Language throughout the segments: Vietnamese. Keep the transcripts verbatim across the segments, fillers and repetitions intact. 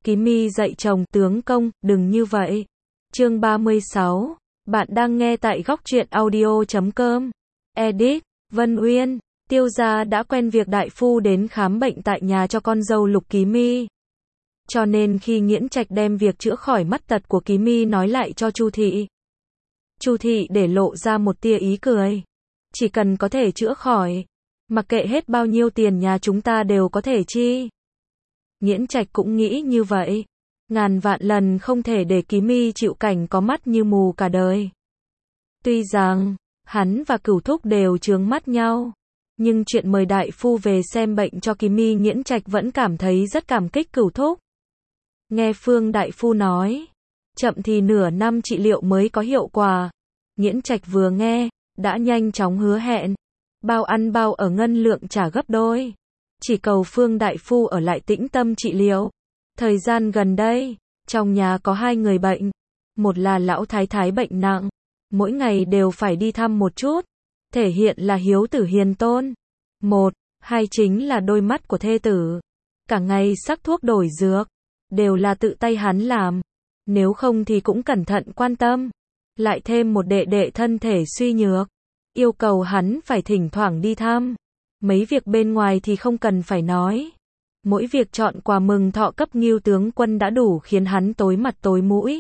Ký Mi dạy chồng, tướng công, đừng như vậy. Chương ba mươi sáu. Bạn đang nghe tại góc truyện audio chấm com. Edit, Vân Uyên. Tiêu gia đã quen việc đại phu đến khám bệnh tại nhà cho con dâu Lục Ký Mi. Cho nên khi Nghiễn Trạch đem việc chữa khỏi mắt tật của Ký Mi nói lại cho Chu thị. Chu thị để lộ ra một tia ý cười. Chỉ cần có thể chữa khỏi, mặc kệ hết bao nhiêu tiền nhà chúng ta đều có thể chi. Nghiễn Trạch cũng nghĩ như vậy. Ngàn vạn lần không thể để Ký Mi chịu cảnh có mắt như mù cả đời. Tuy rằng, hắn và Cửu Thúc đều chướng mắt nhau. Nhưng chuyện mời đại phu về xem bệnh cho Ký Mi, Nghiễn Trạch vẫn cảm thấy rất cảm kích Cửu Thúc. Nghe Phương đại phu nói, chậm thì nửa năm trị liệu mới có hiệu quả. Nghiễn Trạch vừa nghe, đã nhanh chóng hứa hẹn. Bao ăn bao ở ngân lượng trả gấp đôi. Chỉ cầu Phương đại phu ở lại tĩnh tâm trị liệu. Thời gian gần đây, trong nhà có hai người bệnh. Một là lão thái thái bệnh nặng. Mỗi ngày đều phải đi thăm một chút. Thể hiện là hiếu tử hiền tôn. Một, hai chính là đôi mắt của thê tử. Cả ngày sắc thuốc đổi dược. Đều là tự tay hắn làm. Nếu không thì cũng cẩn thận quan tâm. Lại thêm một đệ đệ thân thể suy nhược. Yêu cầu hắn phải thỉnh thoảng đi thăm. Mấy việc bên ngoài thì không cần phải nói. Mỗi việc chọn quà mừng thọ cấp Ngưu tướng quân đã đủ khiến hắn tối mặt tối mũi.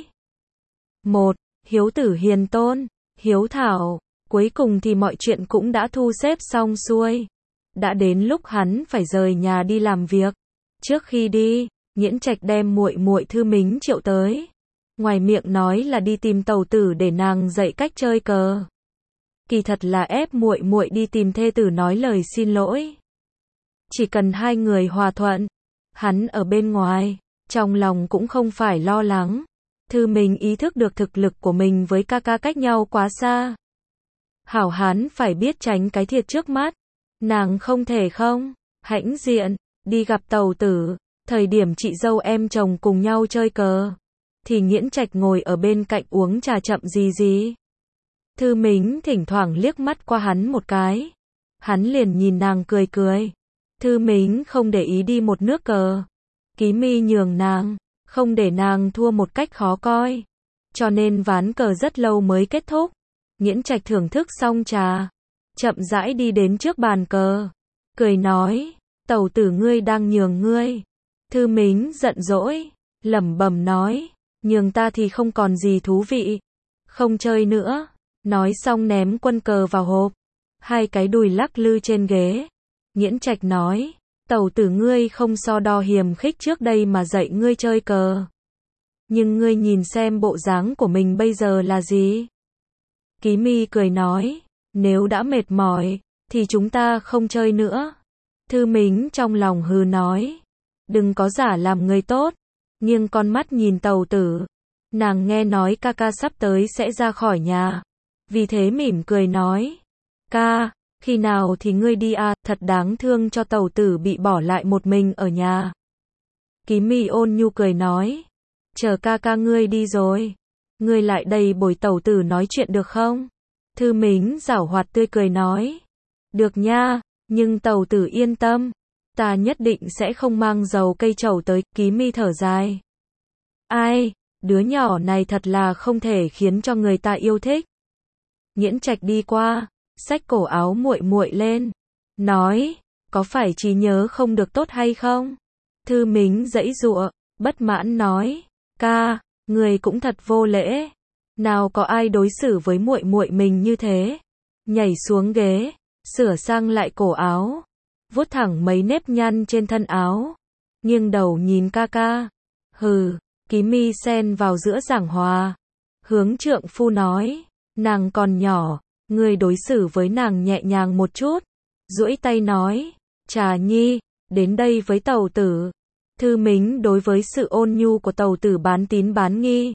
Một, hiếu tử hiền tôn, hiếu thảo. Cuối cùng thì mọi chuyện cũng đã thu xếp xong xuôi. Đã đến lúc hắn phải rời nhà đi làm việc. Trước khi đi, Nghiễn Trạch đem muội muội Thư Mính triệu tới. Ngoài miệng nói là đi tìm tàu tử để nàng dạy cách chơi cờ. Kỳ thật là ép muội muội đi tìm thê tử nói lời xin lỗi. Chỉ cần hai người hòa thuận, hắn ở bên ngoài, trong lòng cũng không phải lo lắng. Thư Mính ý thức được thực lực của mình với ca ca cách nhau quá xa. Hảo hán phải biết tránh cái thiệt trước mắt. Nàng không thể không hãnh diện đi gặp tàu tử. Thời điểm chị dâu em chồng cùng nhau chơi cờ, thì Nghiễn Trạch ngồi ở bên cạnh uống trà chậm gì gì. Thư Mính thỉnh thoảng liếc mắt qua hắn một cái. Hắn liền nhìn nàng cười cười. Thư Mính không để ý đi một nước cờ. Ký Mi nhường nàng, không để nàng thua một cách khó coi. Cho nên ván cờ rất lâu mới kết thúc. Nghiễn Trạch thưởng thức xong trà, chậm rãi đi đến trước bàn cờ. Cười nói, tàu tử ngươi đang nhường ngươi. Thư Mính giận dỗi, lẩm bẩm nói, nhường ta thì không còn gì thú vị. Không chơi nữa. Nói xong ném quân cờ vào hộp. Hai cái đùi lắc lư trên ghế. Nghiễn Trạch nói, tàu tử ngươi không so đo hiềm khích trước đây mà dạy ngươi chơi cờ. Nhưng ngươi nhìn xem bộ dáng của mình bây giờ là gì? Ký Mi cười nói, nếu đã mệt mỏi, thì chúng ta không chơi nữa. Thư Mính trong lòng hừ nói, đừng có giả làm người tốt. Nghiêng con mắt nhìn tàu tử. Nàng nghe nói ca ca sắp tới sẽ ra khỏi nhà. Vì thế mỉm cười nói, ca, khi nào thì ngươi đi à, thật đáng thương cho tàu tử bị bỏ lại một mình ở nhà. Ký Mi ôn nhu cười nói, chờ ca ca ngươi đi rồi, ngươi lại đây bồi tàu tử nói chuyện được không? Thư Mính giảo hoạt tươi cười nói, được nha, nhưng tàu tử yên tâm, ta nhất định sẽ không mang dầu cây trầu tới. Ký Mi thở dài, ai, đứa nhỏ này thật là không thể khiến cho người ta yêu thích. Nghiễn Trạch đi qua, xách cổ áo muội muội lên, nói, có phải trí nhớ không được tốt hay không? Thư Mính giãy giụa, bất mãn nói, ca, người cũng thật vô lễ. Nào có ai đối xử với muội muội mình như thế? Nhảy xuống ghế, sửa sang lại cổ áo, vuốt thẳng mấy nếp nhăn trên thân áo, nghiêng đầu nhìn ca ca. Hừ, Ký Mi xen vào giữa giảng hòa, hướng trượng phu nói, nàng còn nhỏ, ngươi đối xử với nàng nhẹ nhàng một chút. Duỗi tay nói, Trà Nhi, đến đây với tàu tử. Thư Mính đối với sự ôn nhu của tàu tử bán tín bán nghi.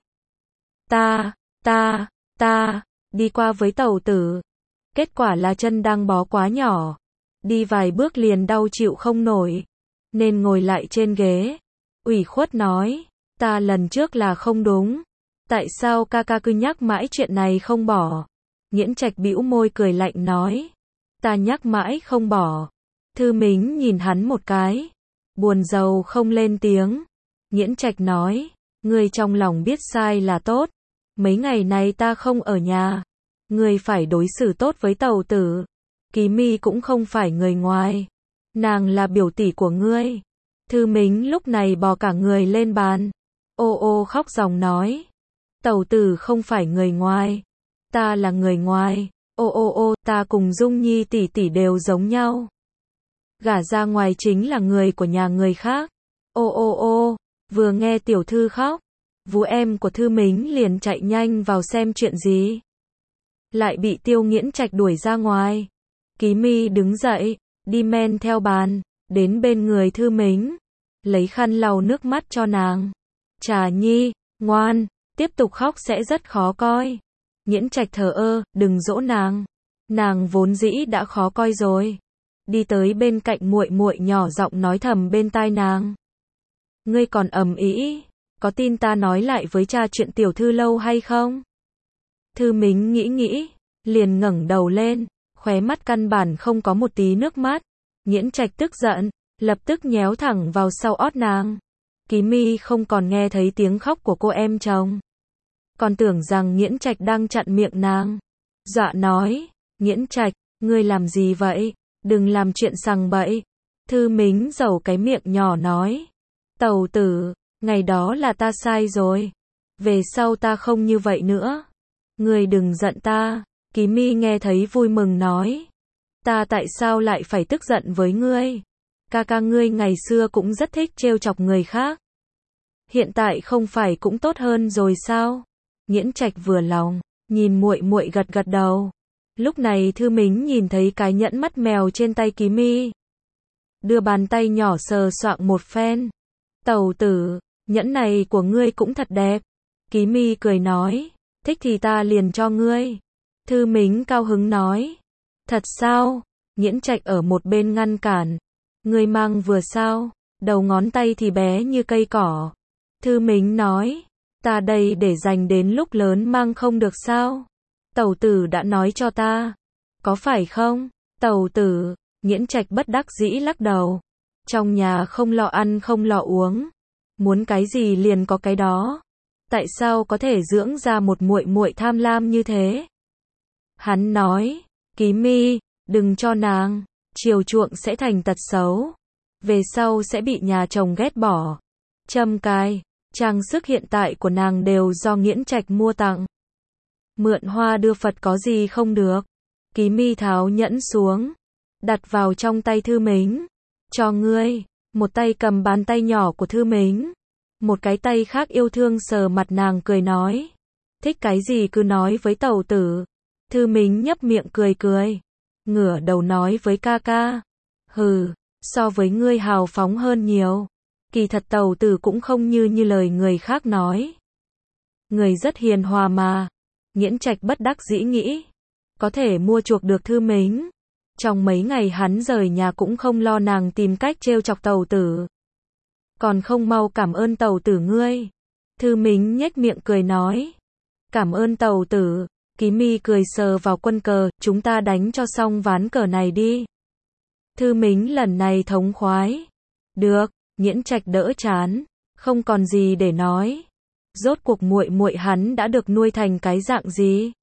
Ta, ta, ta, đi qua với tàu tử. Kết quả là chân đang bó quá nhỏ. Đi vài bước liền đau chịu không nổi. Nên ngồi lại trên ghế. Ủy khuất nói, ta lần trước là không đúng. Tại sao ca ca cứ nhắc mãi chuyện này không bỏ? Nghiễn Trạch bĩu môi cười lạnh nói, ta nhắc mãi không bỏ. Thư Mính nhìn hắn một cái, buồn rầu không lên tiếng. Nghiễn Trạch nói, ngươi trong lòng biết sai là tốt. Mấy ngày nay ta không ở nhà. Ngươi phải đối xử tốt với tẩu tử. Ký Mi cũng không phải người ngoài. Nàng là biểu tỷ của ngươi. Thư Mính lúc này bò cả người lên bàn. Ô ô khóc ròng nói. Tẩu tử không phải người ngoài. Ta là người ngoài. Ô ô ô, ta cùng Dung Nhi tỷ tỷ đều giống nhau. Gả ra ngoài chính là người của nhà người khác. Ô ô ô, vừa nghe tiểu thư khóc, vú em của Thư Mính liền chạy nhanh vào xem chuyện gì. Lại bị Tiêu Nghiễn Trạch đuổi ra ngoài. Ký Mi đứng dậy, đi men theo bàn, đến bên người Thư Mính, lấy khăn lau nước mắt cho nàng. Trà Nhi, ngoan, tiếp tục khóc sẽ rất khó coi. Nghiễn Trạch thờ ơ, đừng dỗ nàng. Nàng vốn dĩ đã khó coi rồi. Đi tới bên cạnh muội muội nhỏ giọng nói thầm bên tai nàng. Ngươi còn ầm ĩ, có tin ta nói lại với cha chuyện tiểu thư lâu hay không? Thư Mính nghĩ nghĩ, liền ngẩng đầu lên, khóe mắt căn bản không có một tí nước mắt. Nghiễn Trạch tức giận, lập tức nhéo thẳng vào sau ót nàng. Ký Mi không còn nghe thấy tiếng khóc của cô em chồng, còn tưởng rằng Nghiễn Trạch đang chặn miệng nàng. Dọa nói, Nghiễn Trạch, ngươi làm gì vậy? Đừng làm chuyện sằng bậy. Thư Mính dầu cái miệng nhỏ nói, tẩu tử, ngày đó là ta sai rồi. Về sau ta không như vậy nữa. Ngươi đừng giận ta. Ký Mi nghe thấy vui mừng nói, ta tại sao lại phải tức giận với ngươi? Ca ca ngươi ngày xưa cũng rất thích trêu chọc người khác. Hiện tại không phải cũng tốt hơn rồi sao? Nghiễn Trạch vừa lòng, nhìn muội muội gật gật đầu. Lúc này Thư Mính nhìn thấy cái nhẫn mắt mèo trên tay Ký Mi, đưa bàn tay nhỏ sờ soạng một phen. Tẩu tử, nhẫn này của ngươi cũng thật đẹp. Ký Mi cười nói, thích thì ta liền cho ngươi. Thư Mính cao hứng nói, thật sao? Nghiễn Trạch ở một bên ngăn cản, ngươi mang vừa sao? Đầu ngón tay thì bé như cây cỏ. Thư Mính nói, ta đây để dành đến lúc lớn mang không được sao? Tẩu tử đã nói cho ta, có phải không? Tẩu tử, Nghiễn Trạch bất đắc dĩ lắc đầu. Trong nhà không lo ăn không lo uống, muốn cái gì liền có cái đó. Tại sao có thể dưỡng ra một muội muội tham lam như thế? Hắn nói, Ký Mi, đừng cho nàng chiều chuộng sẽ thành tật xấu. Về sau sẽ bị nhà chồng ghét bỏ. Châm cài, trang sức hiện tại của nàng đều do Nghiễn Trạch mua tặng. Mượn hoa đưa Phật có gì không được. Ký Mi tháo nhẫn xuống, đặt vào trong tay Thư Mính. Cho ngươi. Một tay cầm bàn tay nhỏ của Thư Mính, một cái tay khác yêu thương sờ mặt nàng cười nói, thích cái gì cứ nói với tẩu tử. Thư Mính nhấp miệng cười cười, ngửa đầu nói với ca ca, hừ, so với ngươi hào phóng hơn nhiều. Kỳ thật tẩu tử cũng không như như lời người khác nói. Người rất hiền hòa mà. Nghiễn Trạch bất đắc dĩ nghĩ, có thể mua chuộc được Thư Mính. Trong mấy ngày hắn rời nhà cũng không lo nàng tìm cách trêu chọc tẩu tử. Còn không mau cảm ơn tẩu tử ngươi. Thư Mính nhếch miệng cười nói, cảm ơn tẩu tử. Ký Mi cười sờ vào quân cờ, chúng ta đánh cho xong ván cờ này đi. Thư Mính lần này thống khoái. Được. Nghiễn Trạch đỡ chán, không còn gì để nói. Rốt cuộc muội muội hắn đã được nuôi thành cái dạng gì?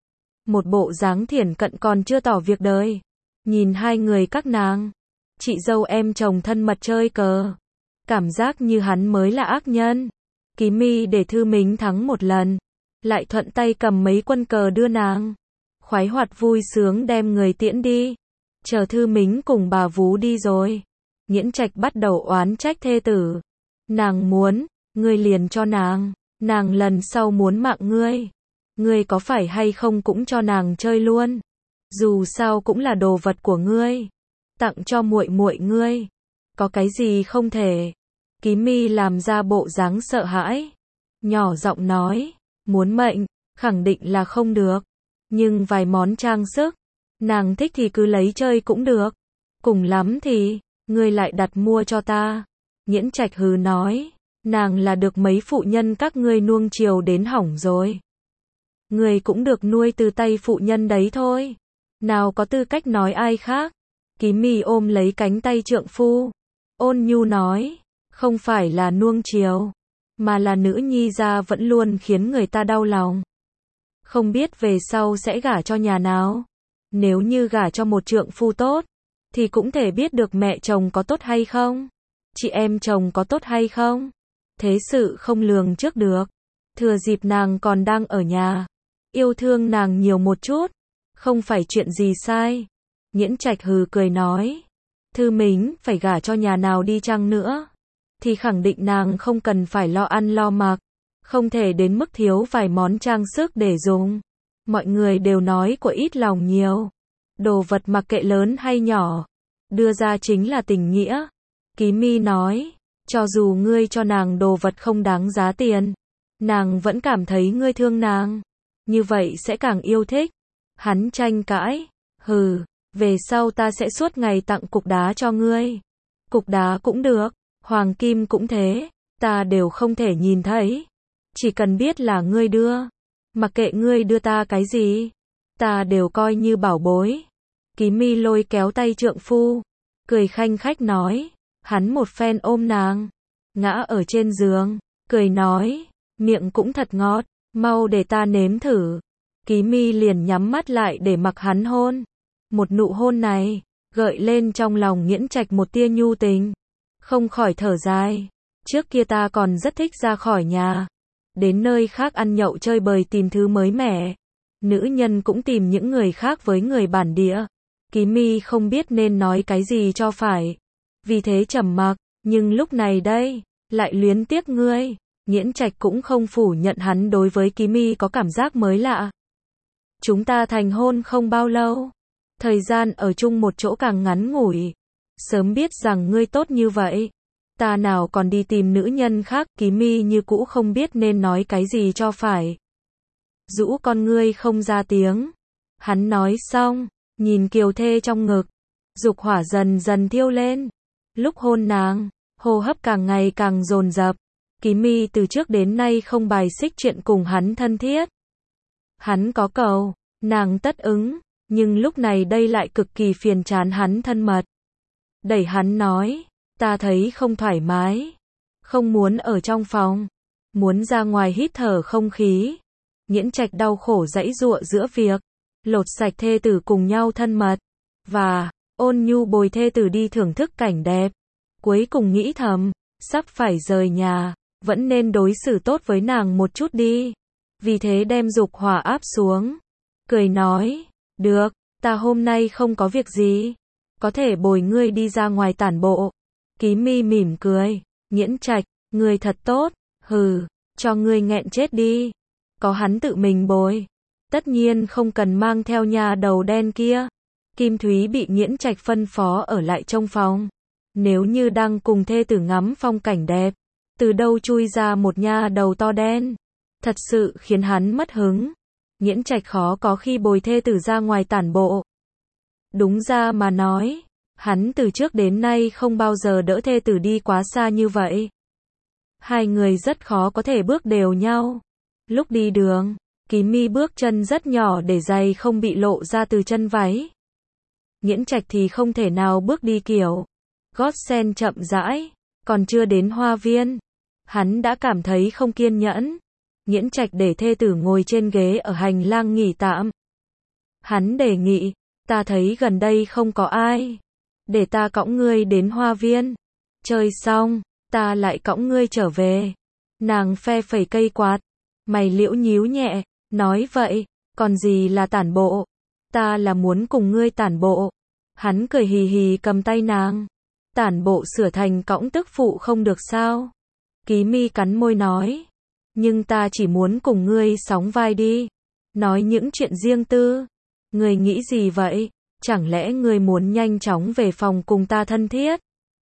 Một bộ dáng thiển cận còn chưa tỏ việc đời. Nhìn hai người các nàng, chị dâu em chồng thân mật chơi cờ, cảm giác như hắn mới là ác nhân. Ký Mi để Thư Mính thắng một lần, lại thuận tay cầm mấy quân cờ đưa nàng, khoái hoạt vui sướng đem người tiễn đi. Chờ Thư Mính cùng bà vú đi rồi, Nghiễn Trạch bắt đầu oán trách thê tử. Nàng muốn, ngươi liền cho nàng, nàng lần sau muốn mạng ngươi, ngươi có phải hay không cũng cho nàng chơi luôn. Dù sao cũng là đồ vật của ngươi, tặng cho muội muội ngươi, có cái gì không thể. Ký Mi làm ra bộ dáng sợ hãi, nhỏ giọng nói, muốn mệnh, khẳng định là không được, nhưng vài món trang sức, nàng thích thì cứ lấy chơi cũng được, cùng lắm thì, ngươi lại đặt mua cho ta. Nghiễn Trạch hừ nói, nàng là được mấy phụ nhân các ngươi nuông chiều đến hỏng rồi. Ngươi cũng được nuôi từ tay phụ nhân đấy thôi, nào có tư cách nói ai khác. Ký Mi ôm lấy cánh tay trượng phu, ôn nhu nói, Không phải là nuông chiều, mà là nữ nhi gia vẫn luôn khiến người ta đau lòng. Không biết về sau sẽ gả cho nhà nào. Nếu như gả cho một trượng phu tốt, thì cũng thể biết được mẹ chồng có tốt hay không, chị em chồng có tốt hay không. Thế sự không lường trước được. Thừa dịp nàng còn đang ở nhà, yêu thương nàng nhiều một chút, không phải chuyện gì sai. Nghiễn Trạch hừ cười nói, Thư Mính phải gả cho nhà nào đi chăng nữa, thì khẳng định nàng không cần phải lo ăn lo mặc, không thể đến mức thiếu vài món trang sức để dùng. Mọi người đều nói của ít lòng nhiều, đồ vật mặc kệ lớn hay nhỏ, đưa ra chính là tình nghĩa. Ký Mi nói, cho dù ngươi cho nàng đồ vật không đáng giá tiền, nàng vẫn cảm thấy ngươi thương nàng, như vậy sẽ càng yêu thích. Hắn tranh cãi, hừ, về sau ta sẽ suốt ngày tặng cục đá cho ngươi. Cục đá cũng được, hoàng kim cũng thế, ta đều không thể nhìn thấy. Chỉ cần biết là ngươi đưa, mặc kệ ngươi đưa ta cái gì, ta đều coi như bảo bối. Ký Mi lôi kéo tay trượng phu, cười khanh khách nói, hắn một phen ôm nàng, ngã ở trên giường, cười nói, miệng cũng thật ngọt, mau để ta nếm thử. Ký Mi liền nhắm mắt lại để mặc hắn hôn. Một nụ hôn này, gợi lên trong lòng Nghiễn Trạch một tia nhu tình, không khỏi thở dài. Trước kia ta còn rất thích ra khỏi nhà, đến nơi khác ăn nhậu chơi bời tìm thứ mới mẻ. Nữ nhân cũng tìm những người khác với người bản địa. Ký Mi không biết nên nói cái gì cho phải, vì thế trầm mặc, nhưng lúc này đây, lại luyến tiếc ngươi. Nghiễn Trạch cũng không phủ nhận hắn đối với Ký Mi có cảm giác mới lạ. Chúng ta thành hôn không bao lâu, thời gian ở chung một chỗ càng ngắn ngủi. Sớm biết rằng ngươi tốt như vậy, ta nào còn đi tìm nữ nhân khác. Ký Mi như cũ không biết nên nói cái gì cho phải, rũ con ngươi không ra tiếng. Hắn nói xong, nhìn Kiều Thê trong ngực, dục hỏa dần dần thiêu lên. Lúc hôn nàng, hô hấp càng ngày càng dồn dập. Ký Mi từ trước đến nay không bài xích chuyện cùng hắn thân thiết. Hắn có cầu, nàng tất ứng, nhưng lúc này đây lại cực kỳ phiền chán hắn thân mật. Đẩy hắn nói, ta thấy không thoải mái, không muốn ở trong phòng, muốn ra ngoài hít thở không khí. Nghiễn Trạch đau khổ giãy giụa giữa việc lột sạch thê tử cùng nhau thân mật, và ôn nhu bồi thê tử đi thưởng thức cảnh đẹp. Cuối cùng nghĩ thầm, sắp phải rời nhà, vẫn nên đối xử tốt với nàng một chút đi. Vì thế đem dục hỏa áp xuống, cười nói, được, ta hôm nay không có việc gì, có thể bồi ngươi đi ra ngoài tản bộ. Ký Mi mỉm cười, Nghiễn Trạch, ngươi thật tốt, hừ, cho ngươi nghẹn chết đi, có hắn tự mình bồi, tất nhiên không cần mang theo nha đầu đen kia. Kim Thúy bị Nghiễn Trạch phân phó ở lại trong phòng, nếu như đang cùng thê tử ngắm phong cảnh đẹp, từ đâu chui ra một nha đầu to đen, thật sự khiến hắn mất hứng. Nghiễn Trạch khó có khi bồi thê tử ra ngoài tản bộ. Đúng ra mà nói, hắn từ trước đến nay không bao giờ đỡ thê tử đi quá xa như vậy. Hai người rất khó có thể bước đều nhau. Lúc đi đường, Ký Mi bước chân rất nhỏ để giày không bị lộ ra từ chân váy. Nghiễn Trạch thì không thể nào bước đi kiểu gót sen chậm rãi, còn chưa đến hoa viên, hắn đã cảm thấy không kiên nhẫn. Nghiễn Trạch để thê tử ngồi trên ghế ở hành lang nghỉ tạm. Hắn đề nghị, ta thấy gần đây không có ai, để ta cõng ngươi đến hoa viên, chơi xong, ta lại cõng ngươi trở về. Nàng phe phẩy cây quạt, mày liễu nhíu nhẹ, nói vậy, còn gì là tản bộ, ta là muốn cùng ngươi tản bộ. Hắn cười hì hì cầm tay nàng, tản bộ sửa thành cõng tức phụ không được sao? Ký Mi cắn môi nói, nhưng ta chỉ muốn cùng ngươi sóng vai đi, nói những chuyện riêng tư. Ngươi nghĩ gì vậy? Chẳng lẽ ngươi muốn nhanh chóng về phòng cùng ta thân thiết?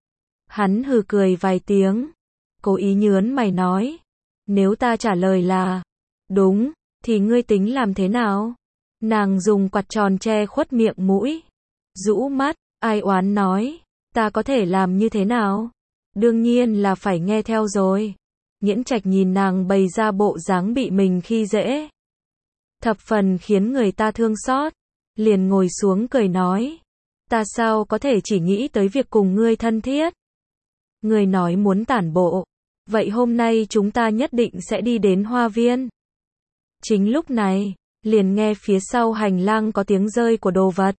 Hắn hừ cười vài tiếng, cố ý nhớn mày nói, nếu ta trả lời là đúng, thì ngươi tính làm thế nào? Nàng dùng quạt tròn che khuất miệng mũi, rũ mắt, ai oán nói, ta có thể làm như thế nào? Đương nhiên là phải nghe theo rồi. Nghiễn Trạch nhìn nàng bày ra bộ dáng bị mình khi dễ, thập phần khiến người ta thương xót, liền ngồi xuống cười nói, ta sao có thể chỉ nghĩ tới việc cùng ngươi thân thiết. Người nói muốn tản bộ. Vậy hôm nay chúng ta nhất định sẽ đi đến hoa viên. Chính lúc này, liền nghe phía sau hành lang có tiếng rơi của đồ vật.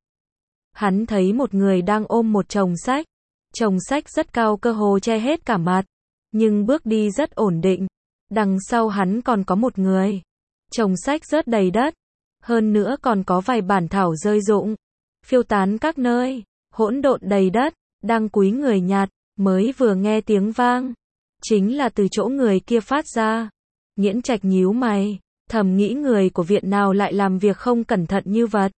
Hắn thấy một người đang ôm một chồng sách. Chồng sách rất cao cơ hồ che hết cả mặt. Nhưng bước đi rất ổn định. Đằng sau hắn còn có một người. Chồng sách rớt đầy đất. Hơn nữa còn có vài bản thảo rơi rụng. Phiêu tán các nơi. Hỗn độn đầy đất. Đang cúi người nhặt. Mới vừa nghe tiếng vang. Chính là từ chỗ người kia phát ra. Nghiễn Trạch nhíu mày. Thầm nghĩ người của viện nào lại làm việc không cẩn thận như vậy.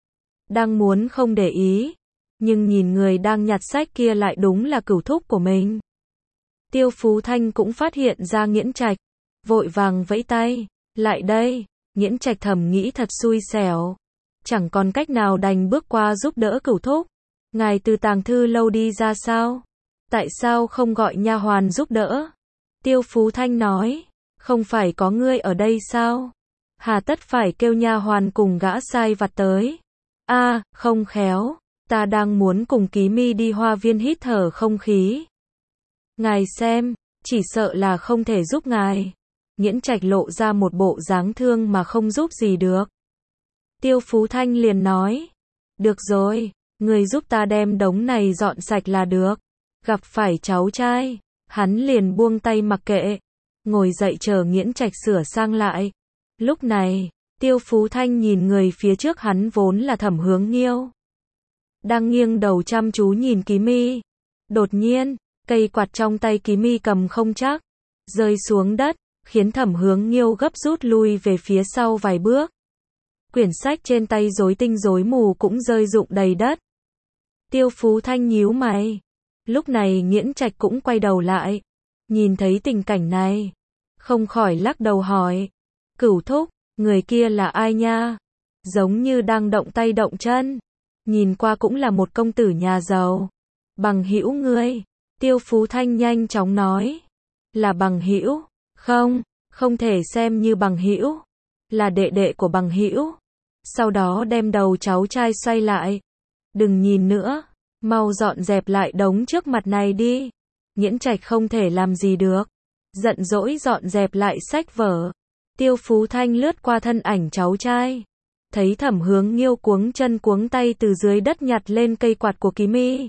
Đang muốn không để ý. Nhưng nhìn người đang nhặt sách kia lại đúng là cửu thúc của mình. Tiêu Phú Thanh cũng phát hiện ra Nghiễn Trạch. Vội vàng vẫy tay. Lại đây. Nghiễn Trạch thầm nghĩ thật xui xẻo. Chẳng còn cách nào đành bước qua giúp đỡ cửu thúc. Ngài từ tàng thư lâu đi ra sao? Tại sao không gọi nha hoàn giúp đỡ? Tiêu Phú Thanh nói. Không phải có ngươi ở đây sao? Hà tất phải kêu nha hoàn cùng gã sai vặt tới. A, à, không khéo. Ta đang muốn cùng Ký Mi đi hoa viên hít thở không khí. Ngài xem, chỉ sợ là không thể giúp ngài. Nghiễn Trạch lộ ra một bộ dáng thương mà không giúp gì được. Tiêu Phú Thanh liền nói. Được rồi, người giúp ta đem đống này dọn sạch là được. Gặp phải cháu trai, hắn liền buông tay mặc kệ. Ngồi dậy chờ Nghiễn Trạch sửa sang lại. Lúc này, Tiêu Phú Thanh nhìn người phía trước hắn vốn là Thẩm Hướng Nghiêu. Đang nghiêng đầu chăm chú nhìn Ký Mi. Đột nhiên, cây quạt trong tay Ký Mi cầm không chắc. Rơi xuống đất, khiến Thẩm Hướng Nghiêu gấp rút lui về phía sau vài bước. Quyển sách trên tay rối tinh rối mù cũng rơi rụng đầy đất. Tiêu Phú Thanh nhíu mày. Lúc này Nghiễn Trạch cũng quay đầu lại. Nhìn thấy tình cảnh này. Không khỏi lắc đầu hỏi. Cửu thúc, người kia là ai nha? Giống như đang động tay động chân. Nhìn qua cũng là một công tử nhà giàu. Bằng hữu ngươi. Tiêu Phú Thanh nhanh chóng nói. Là bằng hữu? Không, không thể xem như bằng hữu. Là đệ đệ của bằng hữu. Sau đó đem đầu cháu trai xoay lại. Đừng nhìn nữa. Mau dọn dẹp lại đống trước mặt này đi. Nghiễn Trạch không thể làm gì được. Giận dỗi dọn dẹp lại sách vở. Tiêu Phú Thanh lướt qua thân ảnh cháu trai. Thấy Thẩm Hướng Nghiêu cuống chân cuống tay từ dưới đất nhặt lên cây quạt của Ký Mi.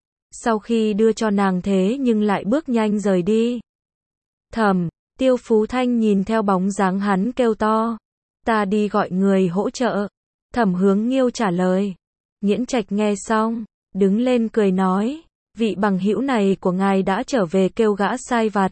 Sau khi đưa cho nàng thế nhưng lại bước nhanh rời đi. Thẩm, Tiêu Phú Thanh nhìn theo bóng dáng hắn kêu to. Ta đi gọi người hỗ trợ. Thẩm Hướng Nghiêu trả lời. Nghiễn Trạch nghe xong, đứng lên cười nói. Vị bằng hữu này của ngài đã trở về kêu gã sai vặt.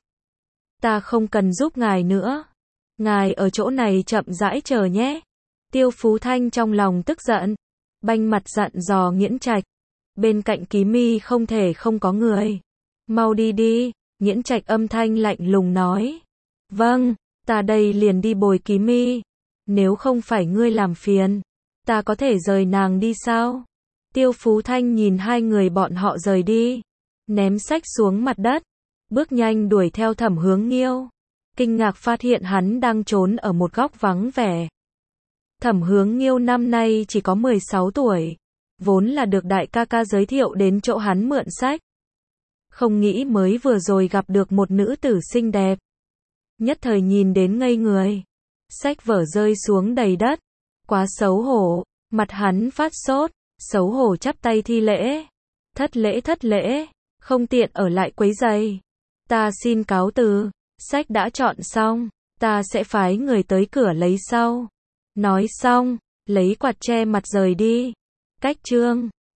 Ta không cần giúp ngài nữa. Ngài ở chỗ này chậm rãi chờ nhé. Tiêu Phú Thanh trong lòng tức giận. Banh mặt dặn dò Nghiễn Trạch. Bên cạnh Ký Mi không thể không có người. Mau đi đi. Nghiễn Trạch âm thanh lạnh lùng nói. Vâng, ta đây liền đi bồi Ký Mi. Nếu không phải ngươi làm phiền, ta có thể rời nàng đi sao? Tiêu Phú Thanh nhìn hai người bọn họ rời đi. Ném sách xuống mặt đất. Bước nhanh đuổi theo Thẩm Hướng Nghiêu. Kinh ngạc phát hiện hắn đang trốn ở một góc vắng vẻ. Thẩm Hướng Nghiêu năm nay chỉ có mười sáu tuổi. Vốn là được đại ca ca giới thiệu đến chỗ hắn mượn sách. Không nghĩ mới vừa rồi gặp được một nữ tử xinh đẹp. Nhất thời nhìn đến ngây người. Sách vở rơi xuống đầy đất. Quá xấu hổ. Mặt hắn phát sốt. Xấu hổ chắp tay thi lễ. Thất lễ thất lễ. Không tiện ở lại quấy rầy. Ta xin cáo từ. Sách đã chọn xong. Ta sẽ phái người tới cửa lấy sau. Nói xong, lấy quạt che mặt rời đi. Cách chương